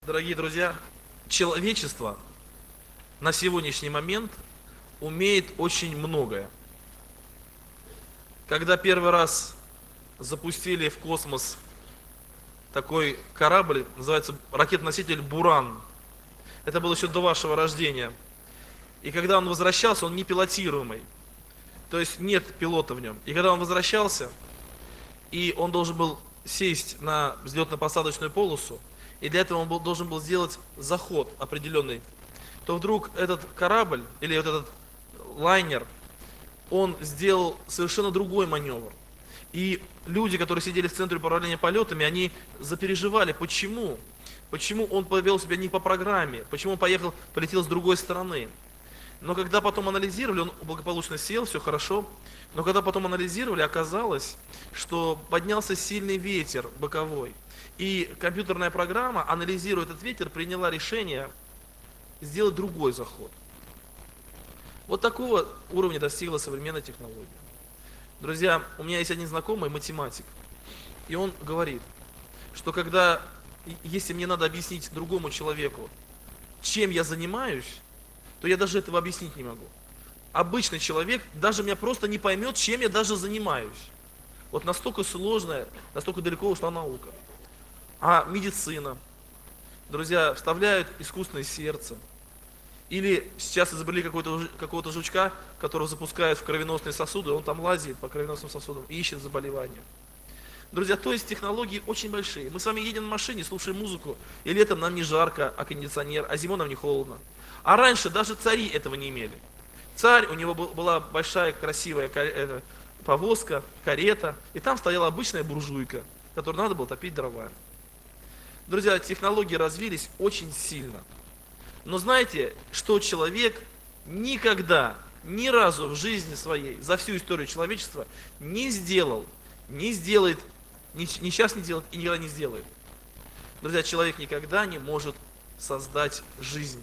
Дорогие друзья, человечество на сегодняшний момент умеет очень многое. Когда первый раз запустили в космос такой корабль, называется ракетоноситель «Буран», это было еще до вашего рождения, и когда он возвращался, он не пилотируемый, то есть нет пилота в нем. И когда он возвращался, и он должен был сесть на взлетно-посадочную полосу, и для этого должен был сделать заход определенный, то вдруг этот корабль, или вот этот лайнер, он сделал совершенно другой маневр. И люди, которые сидели в центре управления полетами, они запереживали, почему? Почему он повел себя не по программе, почему он полетел с другой стороны. Но когда потом анализировали, он благополучно сел, все хорошо, но когда потом анализировали, оказалось, что поднялся сильный ветер боковой. И компьютерная программа, анализируя этот ветер, приняла решение сделать другой заход. Вот такого уровня достигла современная технология. Друзья, у меня есть один знакомый математик, и он говорит, что если мне надо объяснить другому человеку, чем я занимаюсь, то я даже этого объяснить не могу. Обычный человек даже меня просто не поймет, чем я даже занимаюсь. Вот настолько сложная, настолько далеко ушла наука. А медицина, друзья, вставляют искусственное сердце. Или сейчас изобрели какого-то жучка, которого запускают в кровеносные сосуды, он там лазит по кровеносным сосудам и ищет заболевания. Друзья, то есть технологии очень большие. Мы с вами едем в машине, слушаем музыку, и летом нам не жарко, а кондиционер, а зимой нам не холодно. А раньше даже цари этого не имели. Царь, у него была большая красивая повозка, карета, и там стояла обычная буржуйка, которую надо было топить дровами. Друзья, технологии развились очень сильно. Но знаете, что человек никогда, ни разу в жизни своей, за всю историю человечества не сделал, не сделает, ни сейчас не делает и никогда не сделает. Друзья, человек никогда не может создать жизнь.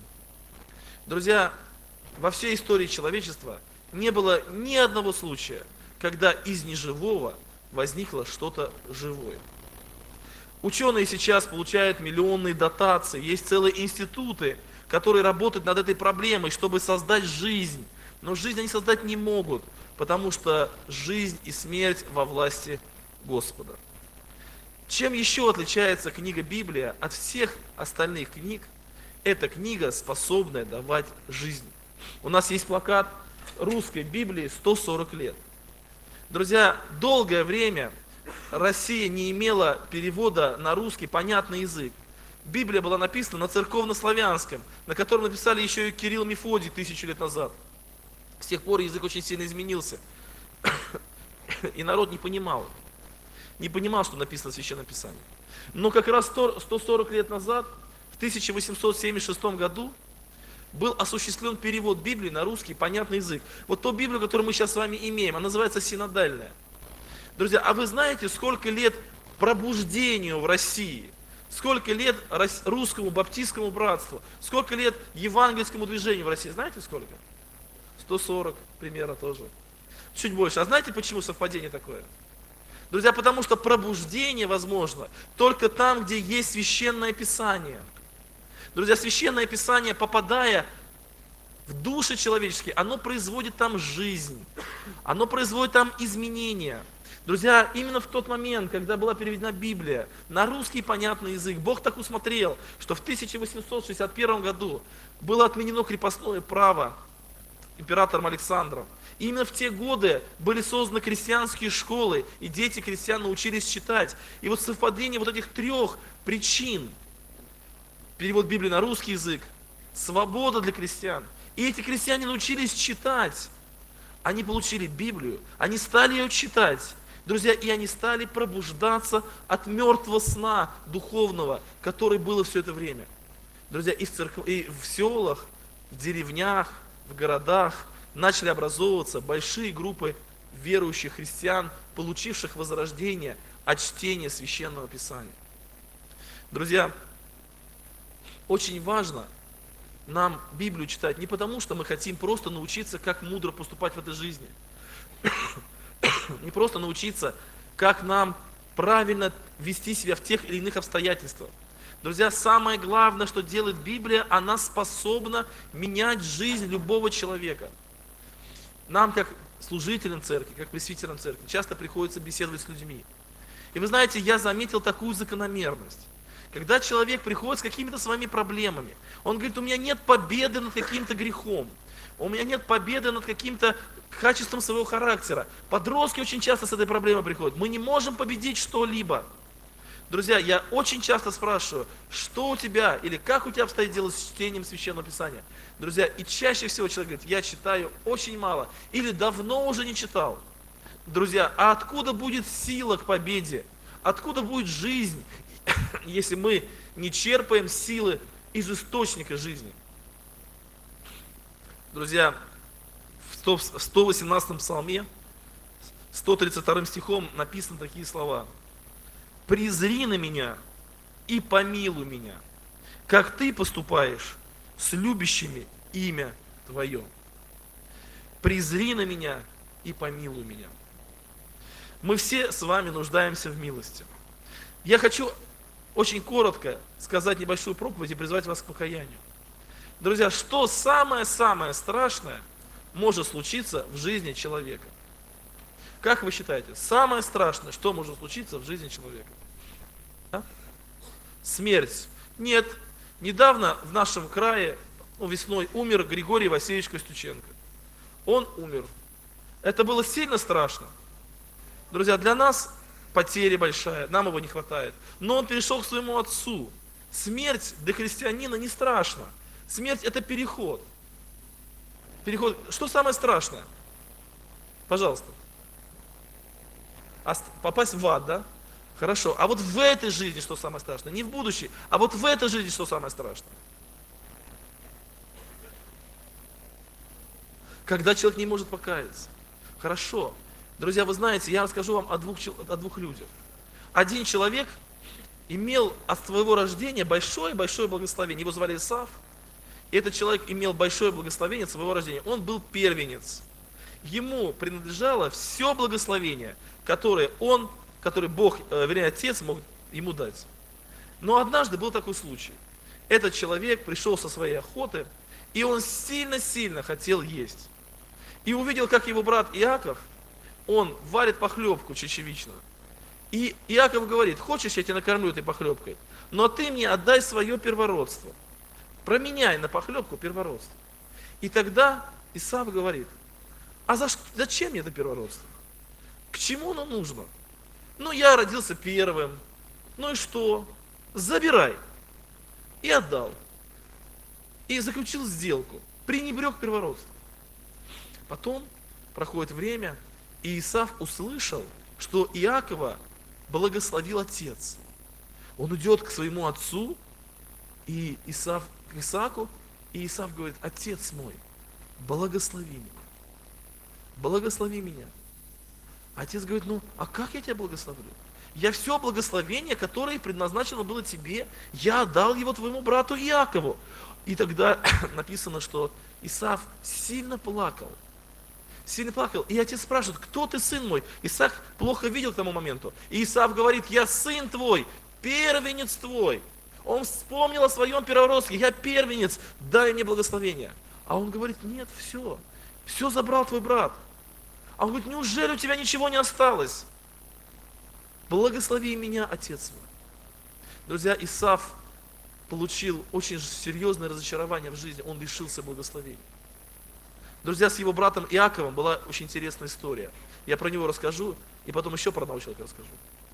Друзья, во всей истории человечества не было ни одного случая, когда из неживого возникло что-то живое. Ученые сейчас получают миллионные дотации, есть целые институты, которые работают над этой проблемой, чтобы создать жизнь. Но жизнь они создать не могут, потому что жизнь и смерть во власти Господа. Чем еще отличается книга Библия от всех остальных книг? Эта книга, способная давать жизнь. У нас есть плакат русской Библии 140 лет. Друзья, долгое время Россия не имела перевода на русский понятный язык. Библия была написана на церковнославянском, на котором написали еще и Кирилл Мефодий 1000 лет назад. С тех пор язык очень сильно изменился. И народ не понимал, что написано в Священном Писании. Но как раз 140 лет назад, в 1876 году, был осуществлен перевод Библии на русский понятный язык. Вот ту Библию, которую мы сейчас с вами имеем, она называется синодальная. Друзья, а вы знаете, сколько лет пробуждению в России? Сколько лет русскому баптистскому братству? Сколько лет евангельскому движению в России? Знаете сколько? 140 примерно тоже. Чуть больше. А знаете, почему совпадение такое? Друзья, потому что пробуждение возможно только там, где есть Священное Писание. Друзья, Священное Писание, попадая в души человеческие, оно производит там жизнь. Оно производит там изменения. Друзья, именно в тот момент, когда была переведена Библия на русский понятный язык, Бог так усмотрел, что в 1861 году было отменено крепостное право императором Александром. И именно в те годы были созданы крестьянские школы, и дети крестьян научились читать. И вот совпадение вот этих трех причин, перевод Библии на русский язык, свобода для крестьян, и эти крестьяне научились читать, они получили Библию, они стали ее читать. Друзья, и они стали пробуждаться от мертвого сна духовного, который было все это время. Друзья, и в селах, в деревнях, в городах начали образовываться большие группы верующих христиан, получивших возрождение от чтения Священного Писания. Друзья, очень важно нам Библию читать не потому, что мы хотим просто научиться, как мудро поступать в этой жизни. Не просто научиться, как нам правильно вести себя в тех или иных обстоятельствах. Друзья, самое главное, что делает Библия, она способна менять жизнь любого человека. Нам, как служителям церкви, как пресвитерам церкви, часто приходится беседовать с людьми. И вы знаете, я заметил такую закономерность. Когда человек приходит с какими-то своими проблемами, он говорит, у меня нет победы над каким-то грехом, у меня нет победы над каким-то качеством своего характера. Подростки очень часто с этой проблемой приходят. Мы не можем победить что-либо. Друзья, я очень часто спрашиваю, что у тебя или как у тебя обстоит дело с чтением Священного Писания. Друзья, и чаще всего человек говорит, я читаю очень мало или давно уже не читал. Друзья, а откуда будет сила к победе? Откуда будет жизнь, если мы не черпаем силы из источника жизни? Друзья, в 118-м псалме, 132 стихом написаны такие слова. «Презри на меня и помилуй меня, как ты поступаешь с любящими имя Твое». Презри на меня и помилуй меня. Мы все с вами нуждаемся в милости. Я хочу очень коротко сказать небольшую проповедь и призвать вас к покаянию. Друзья, что самое-самое страшное может случиться в жизни человека? Как вы считаете, самое страшное, что может случиться в жизни человека? А? Смерть. Нет. Недавно в нашем крае, весной, умер Григорий Васильевич Костюченко. Он умер. Это было сильно страшно. Друзья, для нас потеря большая, нам его не хватает. Но он перешел к своему отцу. Смерть для христианина не страшна. Смерть – это переход. Переход. Что самое страшное? Пожалуйста. Попасть в ад, да? Хорошо. А вот в этой жизни что самое страшное? Не в будущей, а вот в этой жизни что самое страшное? Когда человек не может покаяться. Хорошо. Друзья, вы знаете, я расскажу вам о двух людях. Один человек имел от своего рождения большое-большое благословение. Его звали Исав. И этот человек имел большое благословение от своего рождения. Он был первенец. Ему принадлежало все благословение, которое Бог, вернее, Отец мог ему дать. Но однажды был такой случай. Этот человек пришел со своей охоты, и он сильно-сильно хотел есть. И увидел, как его брат Иаков, он варит похлебку чечевичную. И Иаков говорит, хочешь, я тебя накормлю этой похлебкой, но ты мне отдай свое первородство. Променяй на похлебку первородство. И тогда Исав говорит, а зачем мне это первородство? К чему оно нужно? Ну, я родился первым. Ну и что? Забирай. И отдал. И заключил сделку. Пренебрег первородством. Потом проходит время, и Исав услышал, что Иакова благословил отец. Он идет к своему отцу, и Исав к Исааку, и Исав говорит, отец мой, благослови меня. Благослови меня. Отец говорит, ну, а как я тебя благословлю? Я все благословение, которое предназначено было тебе, я отдал его твоему брату Иакову. И тогда написано, что Исав сильно плакал. Сильно плакал. И отец спрашивает, кто ты, сын мой? Исаак плохо видел к тому моменту. И Исав говорит, я сын твой, первенец твой. Он вспомнил о своем первородстве, я первенец, дай мне благословение. А он говорит, нет, все забрал твой брат. А он говорит, неужели у тебя ничего не осталось? Благослови меня, отец мой. Друзья, Исав получил очень серьезное разочарование в жизни, он лишился благословения. Друзья, с его братом Иаковом была очень интересная история. Я про него расскажу, и потом еще про одного человека расскажу.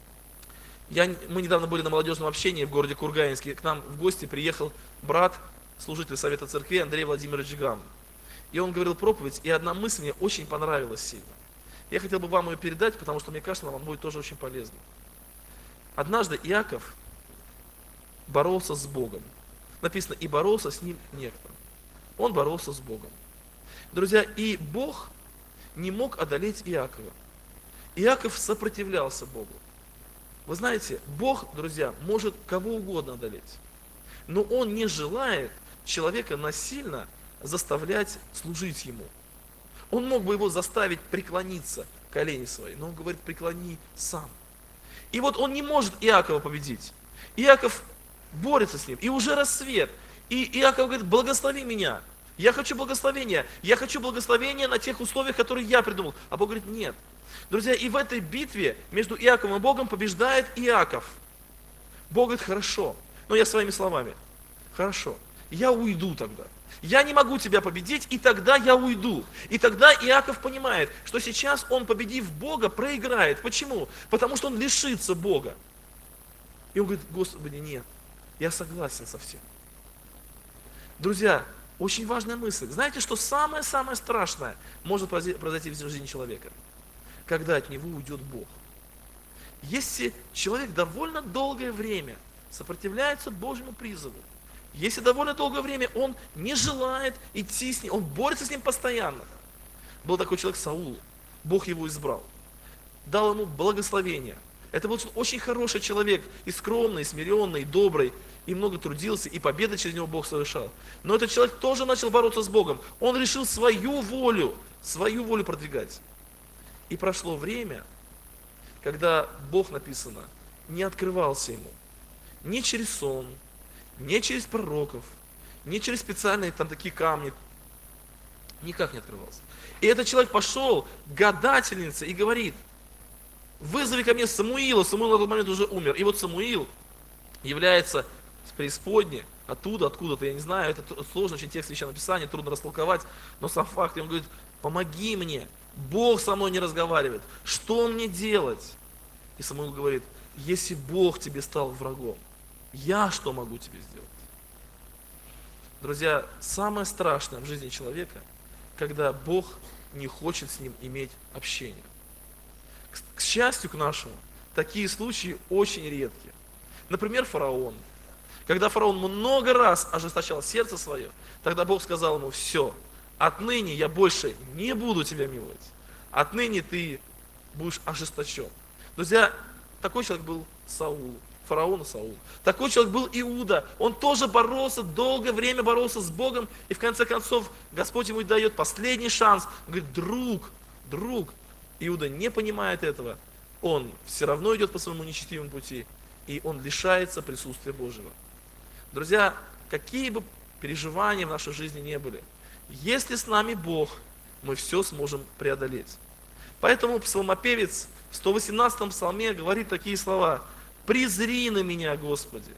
Мы недавно были на молодежном общении в городе Курганинске. К нам в гости приехал брат, служитель Совета Церкви Андрей Владимирович Гам. И он говорил проповедь, и одна мысль мне очень понравилась сильно. Я хотел бы вам ее передать, потому что мне кажется, она вам будет тоже очень полезна. Однажды Иаков боролся с Богом. Написано, и боролся с ним некто. Он боролся с Богом. Друзья, и Бог не мог одолеть Иакова. Иаков сопротивлялся Богу. Вы знаете, Бог, друзья, может кого угодно одолеть. Но Он не желает человека насильно заставлять служить Ему. Он мог бы его заставить преклониться колени свои, но Он говорит, преклони сам. И вот он не может Иакова победить. Иаков борется с ним, и уже рассвет. И Иаков говорит, благослови меня. Я хочу благословения. Я хочу благословения на тех условиях, которые я придумал. А Бог говорит, нет. Друзья, и в этой битве между Иаковом и Богом побеждает Иаков. Бог говорит, хорошо. Но я своими словами. Хорошо. Я уйду тогда. Я не могу тебя победить, и тогда я уйду. И тогда Иаков понимает, что сейчас он, победив Бога, проиграет. Почему? Потому что он лишится Бога. И он говорит, Господи, нет, я согласен со всем. Друзья, очень важная мысль. Знаете, что самое-самое страшное может произойти в жизни человека? Когда от него уйдет Бог. Если человек довольно долгое время сопротивляется Божьему призыву, если довольно долгое время он не желает идти с ним, он борется с ним постоянно. Был такой человек Саул, Бог его избрал, дал ему благословение. Это был очень хороший человек, и скромный, и смиренный, и добрый, и много трудился, и победы через него Бог совершал. Но этот человек тоже начал бороться с Богом. Он решил свою волю продвигать. И прошло время, когда Бог, написано, не открывался ему. Ни через сон, ни через пророков, ни через специальные там такие камни. Никак не открывался. И этот человек пошел к гадательнице и говорит, вызови ко мне Самуила. Самуил на тот момент уже умер. И вот Самуил является с преисподней, оттуда, откуда-то, я не знаю, это сложно, очень текст Священного Писания, трудно растолковать, но сам факт, и он говорит, помоги мне, Бог со мной не разговаривает, что мне делать? И Самуил говорит, если Бог тебе стал врагом, я что могу тебе сделать? Друзья, самое страшное в жизни человека, когда Бог не хочет с ним иметь общение. К счастью к нашему, такие случаи очень редкие. Например, фараон. Когда фараон много раз ожесточал сердце свое, тогда Бог сказал ему, все, отныне я больше не буду тебя миловать. Отныне ты будешь ожесточен. Друзья, такой человек был Саул, фараон Саул. Такой человек был Иуда. Он тоже боролся, долгое время боролся с Богом, и в конце концов Господь ему дает последний шанс. Он говорит, друг, Иуда не понимает этого. Он все равно идет по своему нечестивому пути, и он лишается присутствия Божьего. Друзья, какие бы переживания в нашей жизни не были, если с нами Бог, мы все сможем преодолеть. Поэтому псалмопевец в 118-м псалме говорит такие слова: «Презри на меня, Господи,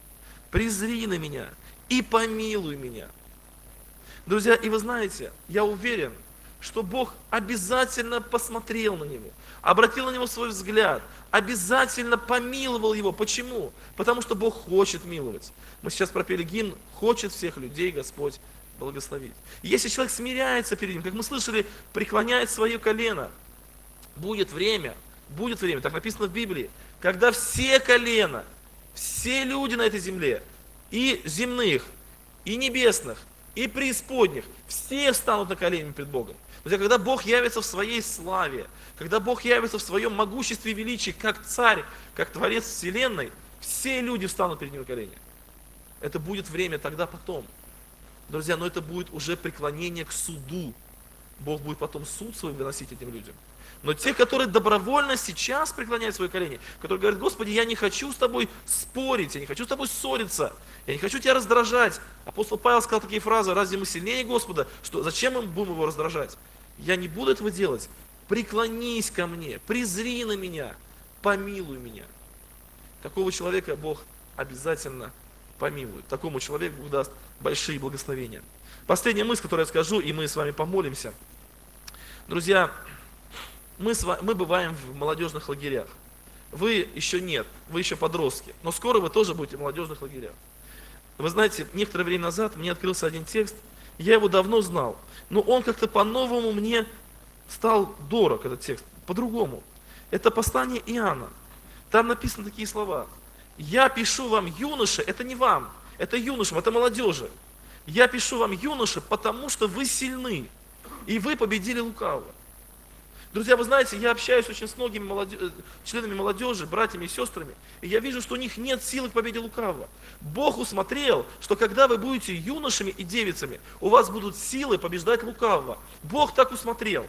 презри на меня и помилуй меня». Друзья, и вы знаете, я уверен, что Бог обязательно посмотрел на него, обратил на него свой взгляд, обязательно помиловал его. Почему? Потому что Бог хочет миловать. Мы сейчас пропели гимн «Хочет всех людей Господь благословить». И если человек смиряется перед ним, как мы слышали, преклоняет свое колено, будет время, так написано в Библии, когда все колена, все люди на этой земле, и земных, и небесных, и преисподних, все встанут на колени перед Богом. Друзья, когда Бог явится в своей славе, когда Бог явится в своем могуществе и величии, как царь, как творец вселенной, все люди встанут перед ним на колени. Это будет время тогда потом. Друзья, но это будет уже преклонение к суду. Бог будет потом суд свой выносить этим людям. Но те, которые добровольно сейчас преклоняют свои колени, которые говорят: Господи, я не хочу с тобой спорить, я не хочу с тобой ссориться, я не хочу тебя раздражать. Апостол Павел сказал такие фразы: разве мы сильнее Господа? Что, зачем мы будем его раздражать? Я не буду этого делать. Преклонись ко мне, презри на меня, помилуй меня. Такого человека Бог обязательно помилует. Такому человеку Бог даст большие благословения. Последняя мысль, которую я скажу, и мы с вами помолимся. Друзья, мы бываем в молодежных лагерях. Вы еще нет, вы еще подростки, но скоро вы тоже будете в молодежных лагерях. Вы знаете, некоторое время назад мне открылся один текст, я его давно знал, но он как-то по-новому мне стал дорог, этот текст, по-другому. Это послание Иоанна. Там написаны такие слова: «Я пишу вам, юноши», это не вам, это юношам, это молодежи. «Я пишу вам, юноши, потому что вы сильны, и вы победили лукавого». Друзья, вы знаете, я общаюсь очень с многими членами молодежи, братьями и сестрами, и я вижу, что у них нет силы к победе лукавого. Бог усмотрел, что когда вы будете юношами и девицами, у вас будут силы побеждать лукавого. Бог так усмотрел.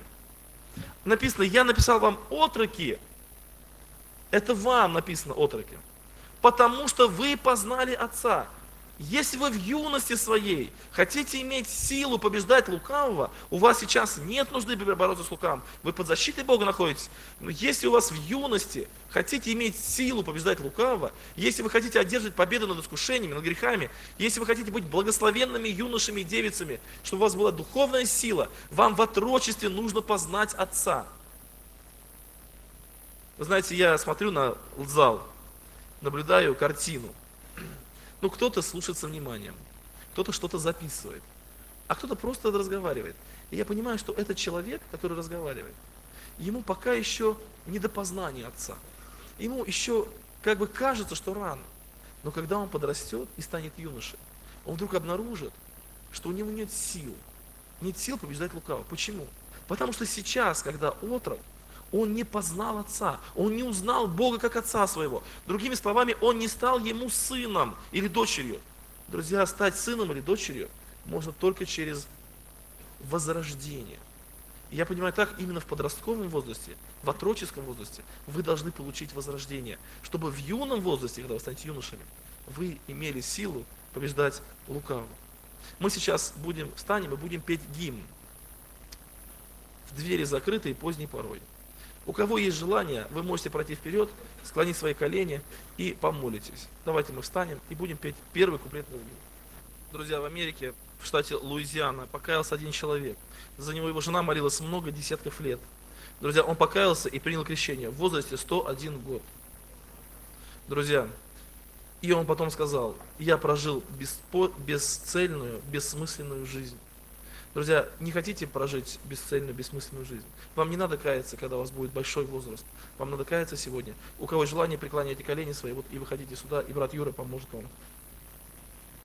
Написано: «Я написал вам, отроки». Это вам написано, отроки. Потому что вы познали Отца. Если вы в юности своей хотите иметь силу побеждать лукавого, у вас сейчас нет нужды бороться с лукавым, вы под защитой Бога находитесь. Но если у вас в юности хотите иметь силу побеждать лукавого, если вы хотите одерживать победу над искушениями, над грехами, если вы хотите быть благословенными юношами и девицами, чтобы у вас была духовная сила, вам в отрочестве нужно познать Отца. Вы знаете, я смотрю на зал, наблюдаю картину. Ну, кто-то слушает со вниманием, кто-то что-то записывает, а кто-то просто разговаривает. И я понимаю, что этот человек, который разговаривает, ему пока еще не до познания Отца. Ему еще как бы кажется, что рано. Но когда он подрастет и станет юношей, он вдруг обнаружит, что у него нет сил. Нет сил побеждать лукавого. Почему? Потому что сейчас, когда отрок, он не познал Отца, он не узнал Бога как Отца своего. Другими словами, он не стал ему сыном или дочерью. Друзья, стать сыном или дочерью можно только через возрождение. И я понимаю так, именно в подростковом возрасте, в отроческом возрасте вы должны получить возрождение, чтобы в юном возрасте, когда вы станете юношами, вы имели силу побеждать лукавого. Мы сейчас встанем и будем петь гимн. В двери закрыты и поздней порой. У кого есть желание, вы можете пройти вперед, склонить свои колени и помолитесь. Давайте мы встанем и будем петь первый куплетный гимн. Друзья, в Америке, в штате Луизиана, покаялся один человек. За него его жена молилась много десятков лет. Друзья, он покаялся и принял крещение в возрасте 101 год. Друзья, и он потом сказал: я прожил бесцельную, бессмысленную жизнь. Друзья, не хотите прожить бесцельную, бессмысленную жизнь? Вам не надо каяться, когда у вас будет большой возраст. Вам надо каяться сегодня. У кого желание, преклоняйте колени свои, вот и выходите сюда, и брат Юра поможет вам